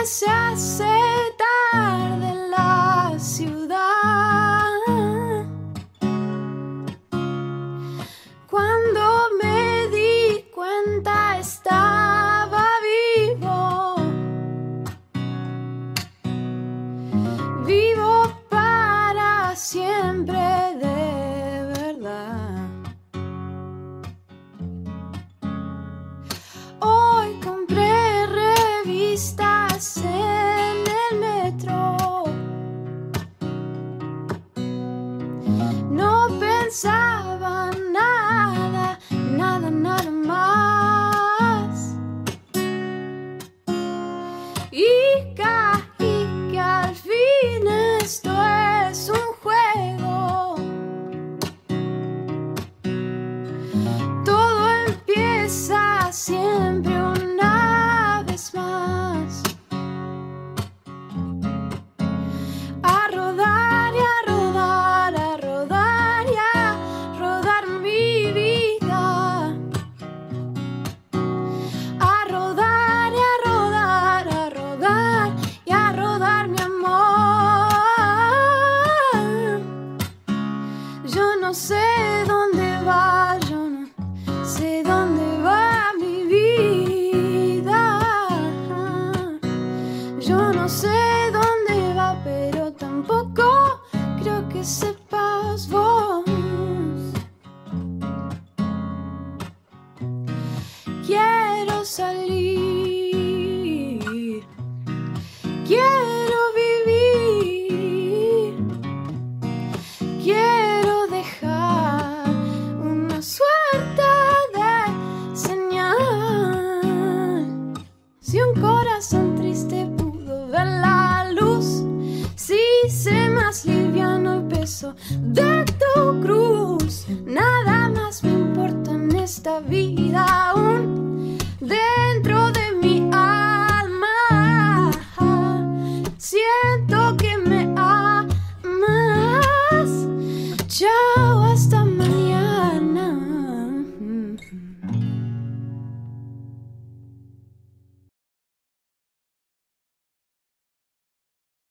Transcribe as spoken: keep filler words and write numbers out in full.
se hace tarde en la ciudad. Cuando me di cuenta estaba vivo, vivo para siempre de verdad. Hoy compré revistas en el metro, no pensaba nada, nada, nada más. Y caí que al fin esto es un juego. Todo empieza siempre una vez más. A rodar y a rodar, a rodar y a rodar mi vida. A rodar y a rodar, a rodar y a rodar mi amor. Yo no sé dónde va, yo no sé dónde va mi vida. Yo no sé dónde va, pero tampoco creo que sepas vos. Quiero salir